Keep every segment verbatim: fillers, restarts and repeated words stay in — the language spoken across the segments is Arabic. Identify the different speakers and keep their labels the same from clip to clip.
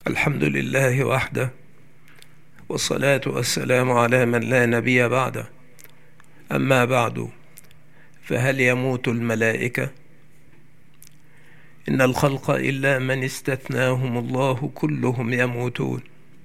Speaker 1: الحمد لله وحده، والصلاة والسلام على من لا نبي بعده. أما بعد، فهل يموت الملائكة؟ إن الخلق إلا من استثناهم الله كلهم يموتون،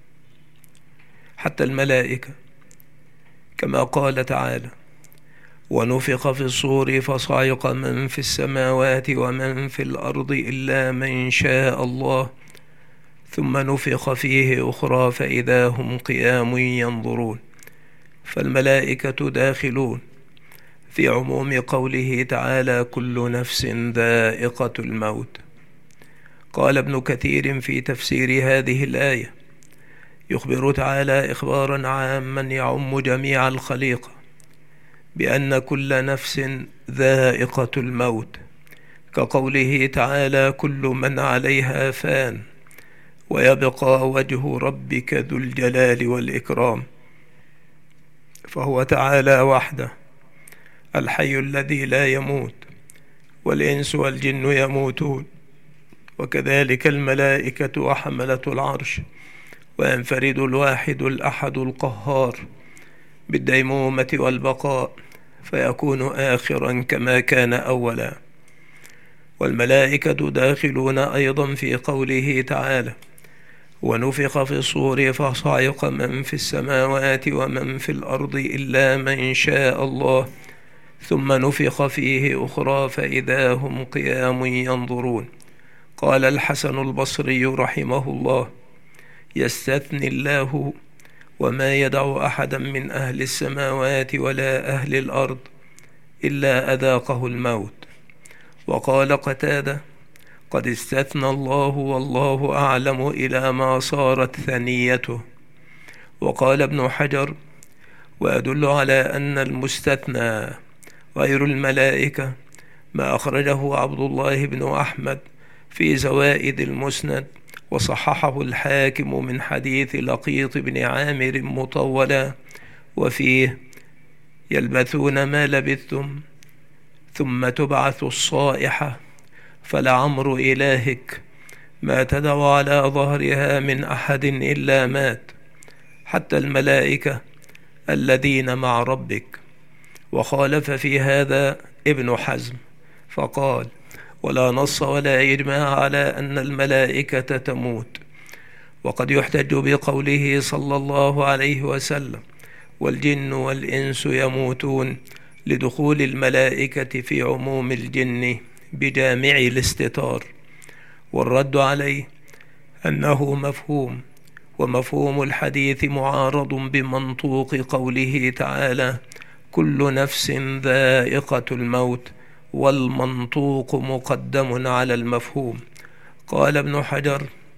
Speaker 1: حتى الملائكة، كما قال تعالى: ونفخ في الصور فصعق من في السماوات ومن في الأرض إلا من شاء الله ثم نفخ فيه أخرى فإذا هم قيام ينظرون. فالملائكة داخلون في عموم قوله تعالى: كل نفس ذائقة الموت. قال ابن كثير في تفسير هذه الآية: يخبر تعالى إخبارا عاما يعم جميع الخليقة بأن كل نفس ذائقة الموت، كقوله تعالى: كل من عليها فان ويبقى وجه ربك ذو الجلال والإكرام. فهو تعالى وحده الحي الذي لا يموت، والإنس والجن يموتون، وكذلك الملائكة وحملة العرش، وينفرد الواحد الأحد القهار بالديمومة والبقاء، فيكون آخرا كما كان أولا. والملائكة داخلون أيضا في قوله تعالى: ونفخ في الصور فصعق من في السماوات ومن في الأرض إلا من شاء الله ثم نفخ فيه أخرى فإذا هم قيام ينظرون. قال الحسن البصري رحمه الله: يستثني الله وما يدع أحدا من أهل السماوات ولا أهل الأرض إلا أذاقه الموت. وقال قتادة: قد استثنى الله والله أعلم إلى ما صارت ثنيته. وقال ابن حجر: ويدل على أن المستثنى غير الملائكة ما أخرجه عبد الله بن أحمد في زوائد المسند، وصححه الحاكم من حديث لقيط بن عامر مطولا، وفيه: يلبثون ما لبثتم ثم تبعث الصائحة فلعمر إلهك ما تدع على ظهرها من أحد إلا مات، حتى الملائكة الذين مع ربك. وخالف في هذا ابن حزم فقال: ولا نص ولا إجماع على أن الملائكة تموت. وقد يحتج بقوله صلى الله عليه وسلم: والجن والإنس يموتون، لدخول الملائكة في عموم الجن بجامع الاستتار. والرد عليه أنه مفهوم، ومفهوم الحديث معارض بمنطوق قوله تعالى: كل نفس ذائقة الموت، والمنطوق مقدم على المفهوم. قال ابن حجر: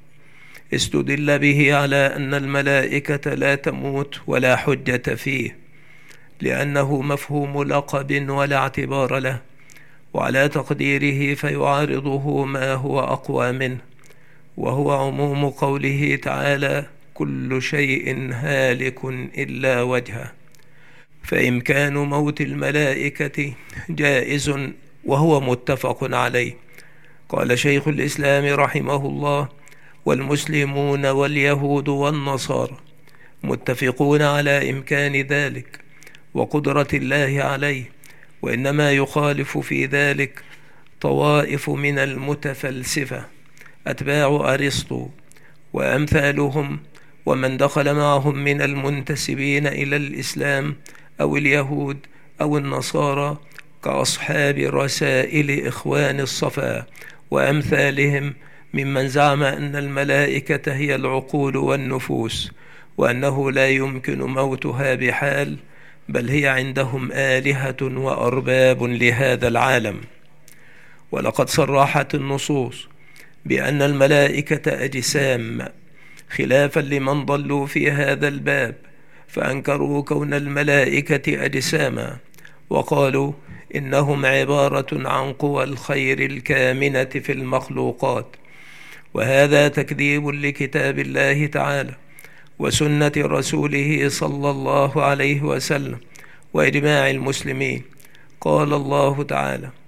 Speaker 1: استدل به على أن الملائكة لا تموت ولا حجة فيه، لأنه مفهوم لقب ولا اعتبار له، وعلى تقديره فيعارضه ما هو أقوى منه، وهو عموم قوله تعالى: كل شيء هالك إلا وجهه. فإمكان موت الملائكة جائز وهو متفق عليه. قال شيخ الإسلام رحمه الله: والمسلمون واليهود والنصارى متفقون على إمكان ذلك وقدرة الله عليه، وإنما يخالف في ذلك طوائف من المتفلسفة أتباع أرسطو وأمثالهم، ومن دخل معهم من المنتسبين إلى الإسلام أو اليهود أو النصارى، كأصحاب رسائل إخوان الصفا وأمثالهم، ممن زعم أن الملائكة هي العقول والنفوس، وأنه لا يمكن موتها بحال، بل هي عندهم آلهة وأرباب لهذا العالم. ولقد صرحت النصوص بأن الملائكة أجسام، خلافا لمن ضلوا في هذا الباب فأنكروا كون الملائكة أجساما، وقالوا إنهم عبارة عن قوى الخير الكامنة في المخلوقات. وهذا تكذيب لكتاب الله تعالى وسنة رسوله صلى الله عليه وسلم وإجماع المسلمين. قال الله تعالى: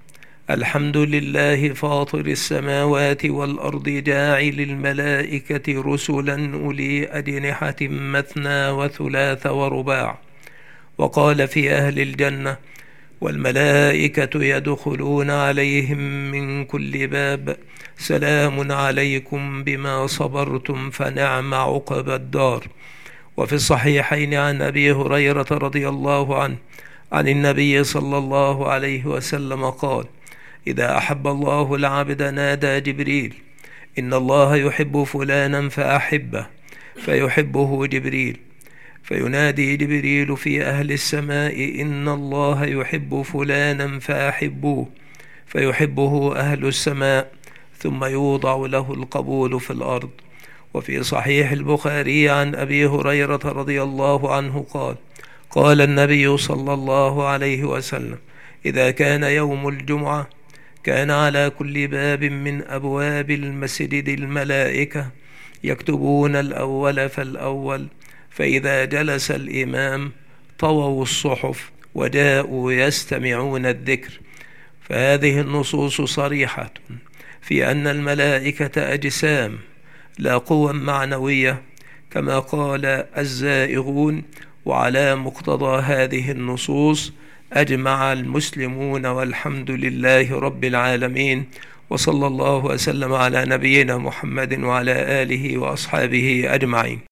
Speaker 1: الحمد لله فاطر السماوات والأرض جاعل الملائكة رسلا أولي أجنحة مثنى وثلاث ورباع. وقال في أهل الجنة: والملائكة يدخلون عليهم من كل باب سلام عليكم بما صبرتم فنعم عقبى الدار. وفي الصحيحين عن أبي هريرة رضي الله عنه عن النبي صلى الله عليه وسلم قال: إذا أحب الله العبد نادى جبريل: إن الله يحب فلانا فأحبه، فيحبه جبريل، فينادي جبريل في أهل السماء: إن الله يحب فلانا فأحبوه، فيحبه أهل السماء، ثم يوضع له القبول في الأرض. وفي صحيح البخاري عن أبي هريرة رضي الله عنه قال: قال النبي صلى الله عليه وسلم: إذا كان يوم الجمعة كان على كل باب من أبواب المسجد الملائكة يكتبون الأول فالأول، فإذا جلس الإمام طووا الصحف وجاءوا يستمعون الذكر. فهذه النصوص صريحة في أن الملائكة أجسام لا قوى معنوية كما قال الزائغون. وعلى مقتضى هذه النصوص أجمع المسلمون، والحمد لله رب العالمين، وصلى الله وسلم على نبينا محمد وعلى آله وأصحابه أجمعين.